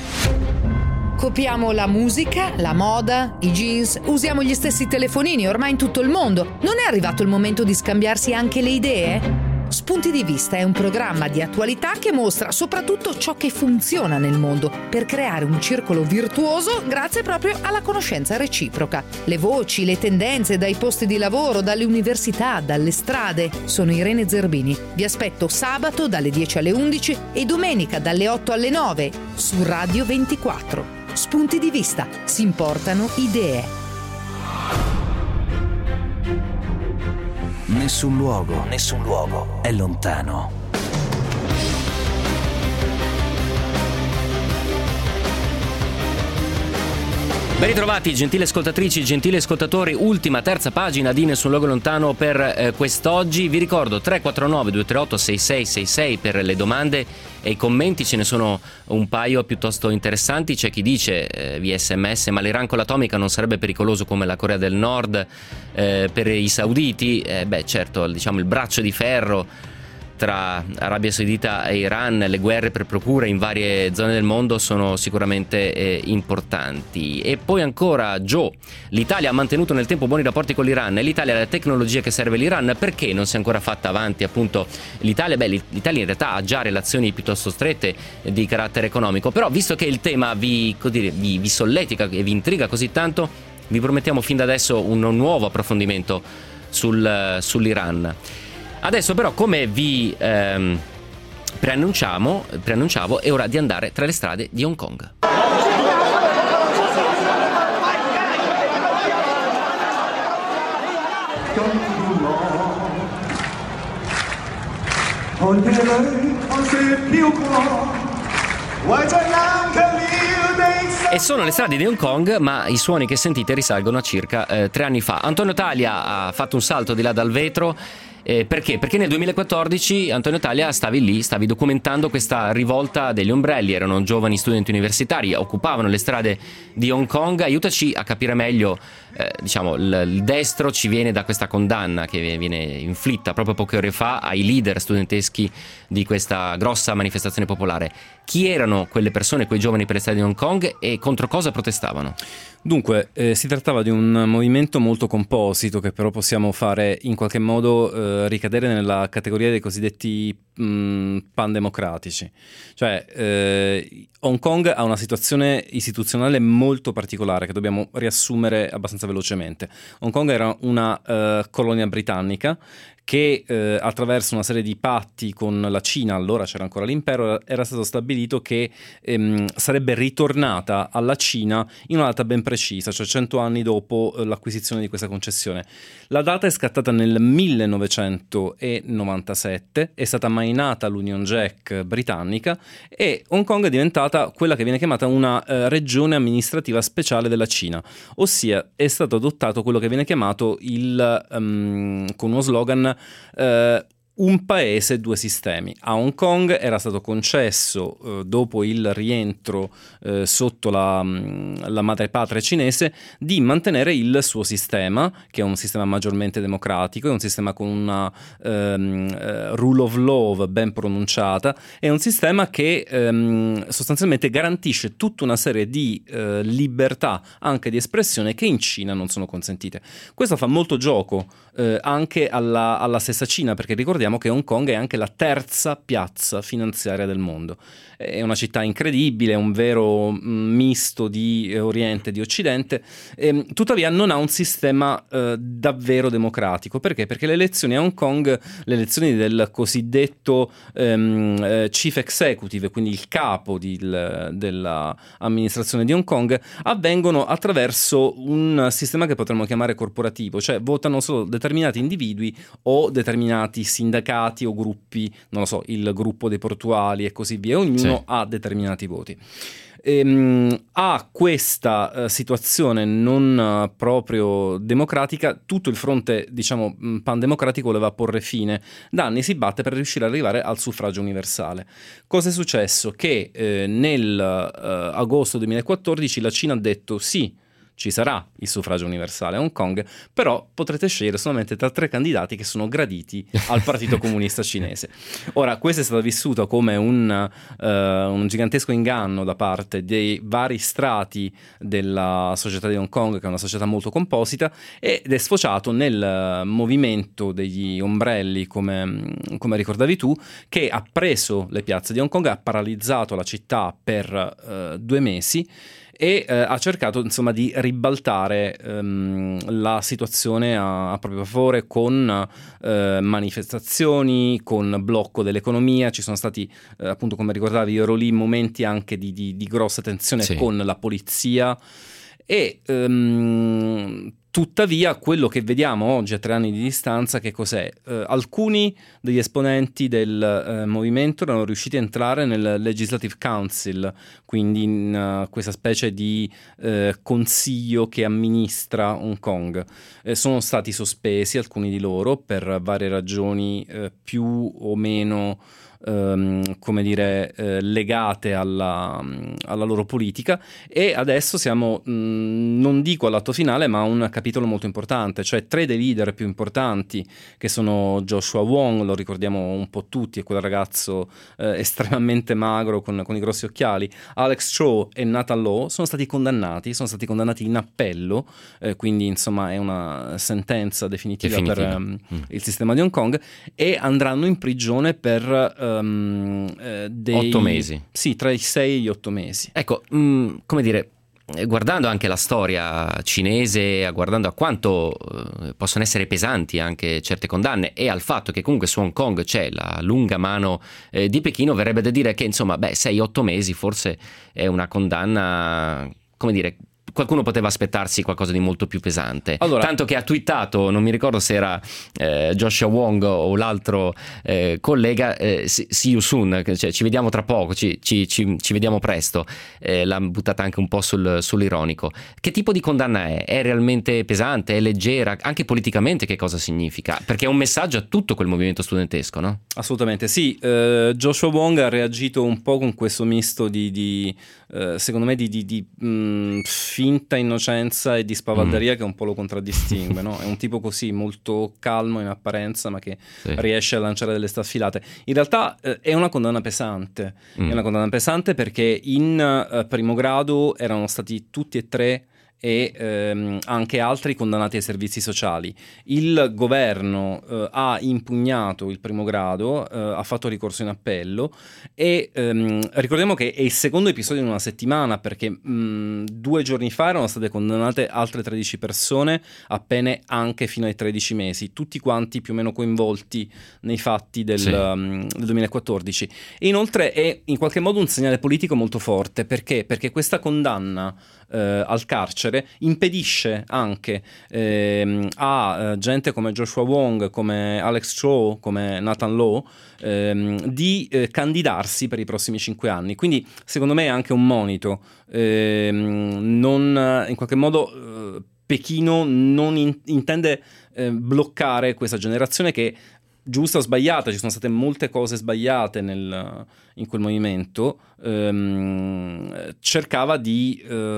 Copiamo la musica, la moda, i jeans, usiamo gli stessi telefonini ormai in tutto il mondo. Non è arrivato il momento di scambiarsi anche le idee? Spunti di Vista è un programma di attualità che mostra soprattutto ciò che funziona nel mondo per creare un circolo virtuoso grazie proprio alla conoscenza reciproca. Le voci, le tendenze dai posti di lavoro, dalle università, dalle strade. Sono Irene Zerbini. Vi aspetto sabato dalle dieci alle undici e domenica dalle otto alle nove su Radio ventiquattro. Spunti di Vista. Si importano idee. Nessun luogo, nessun luogo è lontano. Ben ritrovati gentili ascoltatrici, gentili ascoltatori, ultima terza pagina di Nessun Luogo Lontano per eh, quest'oggi. Vi ricordo tre quattro nove due tre otto sei sei sei sei per le domande e i commenti, ce ne sono un paio piuttosto interessanti. C'è chi dice eh, via sms ma l'Iran con l'atomica non sarebbe pericoloso come la Corea del Nord eh, per i sauditi? Eh, beh certo, diciamo il braccio di ferro tra Arabia Saudita e Iran, le guerre per procura in varie zone del mondo sono sicuramente eh, importanti. E poi ancora Joe, l'Italia ha mantenuto nel tempo buoni rapporti con l'Iran e l'Italia ha la tecnologia che serve l'Iran, perché non si è ancora fatta avanti appunto l'Italia? Beh, l'Italia in realtà ha già relazioni piuttosto strette di carattere economico, però visto che il tema vi, così, vi, vi solletica e vi intriga così tanto, vi promettiamo fin da adesso un nuovo approfondimento sul, sull'Iran. Adesso però, come vi ehm, preannunciamo, preannunciavo, è ora di andare tra le strade di Hong Kong. E sono le strade di Hong Kong, ma i suoni che sentite risalgono a circa eh, tre anni fa. Antonio Talia ha fatto un salto di là dal vetro Eh, perché? Perché nel duemilaquattordici, Antonio Taglia, stavi lì, stavi documentando questa rivolta degli ombrelli, erano giovani studenti universitari, occupavano le strade di Hong Kong. Aiutaci a capire meglio, eh, diciamo, il, il destro ci viene da questa condanna che viene inflitta proprio poche ore fa ai leader studenteschi di questa grossa manifestazione popolare. Chi erano quelle persone, quei giovani per le strade di Hong Kong, e contro cosa protestavano? Dunque, eh, si trattava di un movimento molto composito che però possiamo fare in qualche modo eh, ricadere nella categoria dei cosiddetti mh, pandemocratici. Cioè, eh, Hong Kong ha una situazione istituzionale molto particolare che dobbiamo riassumere abbastanza velocemente. Hong Kong era una eh, colonia britannica che eh, attraverso una serie di patti con la Cina, allora c'era ancora l'impero, era stato stabilito che ehm, sarebbe ritornata alla Cina in una data ben precisa, cioè cento anni dopo eh, l'acquisizione di questa concessione. La data è scattata nel millenovecentonovantasette, è stata mainata l'Union Jack britannica e Hong Kong è diventata quella che viene chiamata una eh, regione amministrativa speciale della Cina, ossia è stato adottato quello che viene chiamato il, um, con uno slogan, Uh, un paese, due sistemi. A Hong Kong era stato concesso, eh, dopo il rientro eh, sotto la, la madrepatria cinese, di mantenere il suo sistema, che è un sistema maggiormente democratico, è un sistema con una ehm, eh, rule of law ben pronunciata, è un sistema che ehm, sostanzialmente garantisce tutta una serie di eh, libertà anche di espressione che in Cina non sono consentite. Questo fa molto gioco eh, anche alla, alla stessa Cina, perché ricordiamo che Hong Kong è anche la terza piazza finanziaria del mondo. È una città incredibile, è un vero misto di Oriente e di Occidente, e, tuttavia non ha un sistema eh, davvero democratico. Perché? Perché le elezioni a Hong Kong, le elezioni del cosiddetto ehm, eh, chief executive, quindi il capo di, il, dell'amministrazione di Hong Kong, avvengono attraverso un sistema che potremmo chiamare corporativo, cioè votano solo determinati individui o determinati sindacati o gruppi, non lo so, il gruppo dei portuali e così via, ognuno sì. ha determinati voti. Ehm, a questa uh, situazione non uh, proprio democratica tutto il fronte, diciamo, pandemocratico voleva porre fine. Da anni si batte per riuscire ad arrivare al suffragio universale. Cosa è successo? Che eh, nel uh, agosto duemilaquattordici la Cina ha detto sì, ci sarà il suffragio universale a Hong Kong, però potrete scegliere solamente tra tre candidati che sono graditi al Partito Comunista Cinese. Ora, questo è stato vissuto come un, uh, un gigantesco inganno da parte dei vari strati della società di Hong Kong, che è una società molto composita, ed è sfociato nel movimento degli ombrelli, come, come ricordavi tu, che ha preso le piazze di Hong Kong, ha paralizzato la città per uh, due mesi, e eh, ha cercato insomma di ribaltare ehm, la situazione a, a proprio favore con eh, manifestazioni, con blocco dell'economia. Ci sono stati eh, appunto, come ricordavi, ero lì, momenti anche di, di, di grossa tensione sì. con la polizia e ehm, tuttavia quello che vediamo oggi a tre anni di distanza che cos'è? Eh, alcuni degli esponenti del eh, movimento erano riusciti a entrare nel Legislative Council, quindi in uh, questa specie di eh, consiglio che amministra Hong Kong. Eh, sono stati sospesi alcuni di loro per varie ragioni eh, più o meno Um, come dire eh, legate alla, alla loro politica, e adesso siamo mh, non dico all'atto finale ma a un capitolo molto importante, cioè tre dei leader più importanti, che sono Joshua Wong, lo ricordiamo un po' tutti, è quel ragazzo eh, estremamente magro con, con i grossi occhiali, Alex Chow e Nathan Law, sono stati condannati sono stati condannati in appello, eh, quindi insomma è una sentenza definitiva, definitiva. per um, mm. il sistema di Hong Kong, e andranno in prigione per Um, eh, dei, otto mesi. Sì, tra i sei e gli otto mesi. Ecco, mh, come dire, guardando anche la storia cinese, guardando a quanto eh, possono essere pesanti anche certe condanne, e al fatto che comunque su Hong Kong c'è la lunga mano eh, di Pechino, verrebbe da dire che insomma, beh, sei otto mesi forse è una condanna, come dire, qualcuno poteva aspettarsi qualcosa di molto più pesante. Allora, tanto che ha twittato, non mi ricordo se era eh, Joshua Wong o l'altro eh, collega, eh, see you soon, cioè ci vediamo tra poco, ci, ci, ci, ci vediamo presto. Eh, l'ha buttata anche un po' sul, sull'ironico. Che tipo di condanna è? È realmente pesante? È leggera? Anche politicamente che cosa significa? Perché è un messaggio a tutto quel movimento studentesco, no? Assolutamente sì. eh, Joshua Wong ha reagito un po' con questo misto di, di eh, secondo me di, di, di mh, finta innocenza e di spavalderia mm. che un po' lo contraddistingue, no? È un tipo così molto calmo in apparenza, ma che sì. riesce a lanciare delle staffilate. In realtà eh, è una condanna pesante, mm. è una condanna pesante perché in eh, primo grado erano stati tutti e tre e ehm, anche altri condannati ai servizi sociali. Il governo eh, ha impugnato il primo grado, eh, ha fatto ricorso in appello e ehm, ricordiamo che è il secondo episodio in una settimana, perché mh, due giorni fa erano state condannate altre tredici persone a pene anche fino ai tredici mesi, tutti quanti più o meno coinvolti nei fatti del, sì. um, del duemilaquattordici. E inoltre è in qualche modo un segnale politico molto forte. Perché? Perché questa condanna eh, al carcere impedisce anche ehm, a eh, gente come Joshua Wong, come Alex Cho, come Nathan Law ehm, di eh, candidarsi per i prossimi cinque anni. Quindi secondo me è anche un monito. ehm, non in qualche modo eh, Pechino non in, intende eh, bloccare questa generazione che, giusta o sbagliata, ci sono state molte cose sbagliate nel, in quel movimento, ehm, cercava di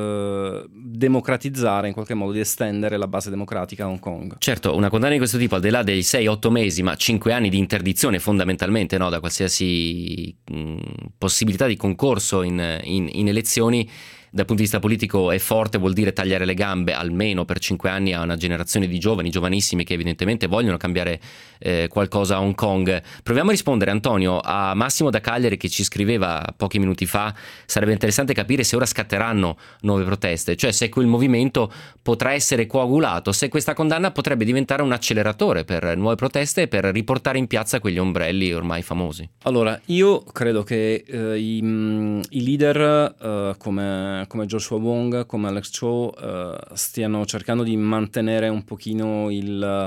eh, democratizzare, in qualche modo di estendere la base democratica a Hong Kong. Certo, una condanna di questo tipo, al di là dei sei otto mesi, ma cinque anni di interdizione fondamentalmente, no, da qualsiasi mh, possibilità di concorso in, in, in elezioni, dal punto di vista politico è forte, vuol dire tagliare le gambe almeno per cinque anni a una generazione di giovani, giovanissimi, che evidentemente vogliono cambiare eh, qualcosa a Hong Kong. Proviamo a rispondere, Antonio, a Massimo da Cagliari, che ci scriveva pochi minuti fa. Sarebbe interessante capire se ora scatteranno nuove proteste, cioè se quel movimento potrà essere coagulato, se questa condanna potrebbe diventare un acceleratore per nuove proteste e per riportare in piazza quegli ombrelli ormai famosi. Allora, io credo che eh, i, i leader eh, come come Joshua Wong, come Alex Cho uh, stiano cercando di mantenere un pochino il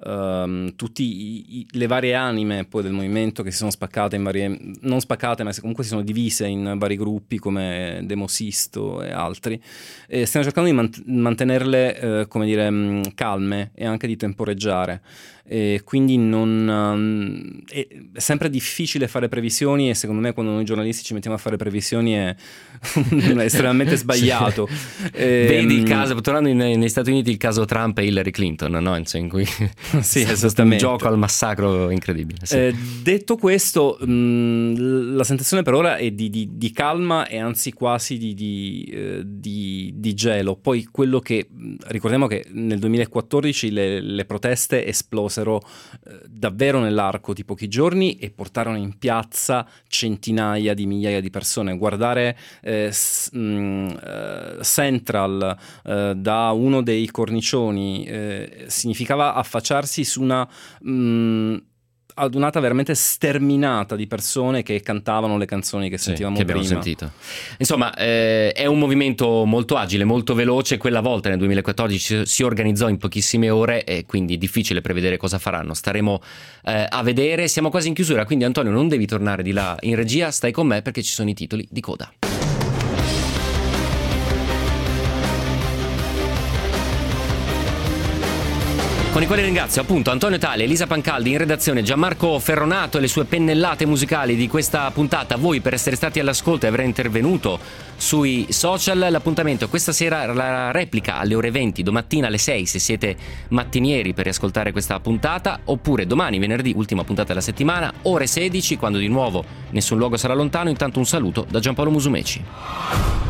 uh, tutti i, i, le varie anime poi del movimento, che si sono spaccate in varie, non spaccate, ma comunque si sono divise in vari gruppi come Demosisto e altri, e stiano cercando di mant- mantenerle uh, come dire mh, calme e anche di temporeggiare. E quindi non um, è sempre difficile fare previsioni, e secondo me quando noi giornalisti ci mettiamo a fare previsioni è estremamente sbagliato. Sì. E, vedi il caso, tornando in, negli Stati Uniti, il caso Trump e Hillary Clinton, no? In cui sì, è stato un gioco al massacro incredibile. Sì. Eh, detto questo, mh, la sensazione per ora è di, di, di calma e anzi quasi di, di, eh, di, di gelo. Poi quello che ricordiamo che nel duemilaquattordici le, le proteste esplosero davvero nell'arco di pochi giorni e portarono in piazza centinaia di migliaia di persone. Guardare eh, s- mh, uh, Central uh, da uno dei cornicioni eh, significava affacciarsi su una mh, adunata veramente sterminata di persone che cantavano le canzoni che sì, sentivamo che abbiamo prima. sentito. Insomma, eh, è un movimento molto agile, molto veloce. Quella volta nel duemilaquattordici si organizzò in pochissime ore e quindi è difficile prevedere cosa faranno. Staremo eh, a vedere. Siamo quasi in chiusura, quindi Antonio non devi tornare di là in regia, stai con me perché ci sono i titoli di coda. Con i quali ringrazio appunto Antonio Tale, Elisa Pancaldi in redazione, Gianmarco Ferronato e le sue pennellate musicali di questa puntata, voi per essere stati all'ascolto e aver intervenuto sui social. L'appuntamento questa sera, la replica alle ore venti, domattina alle sei se siete mattinieri per riascoltare questa puntata, oppure domani venerdì, ultima puntata della settimana, ore sedici, quando di nuovo Nessun luogo sarà lontano. Intanto un saluto da Giampaolo Musumeci.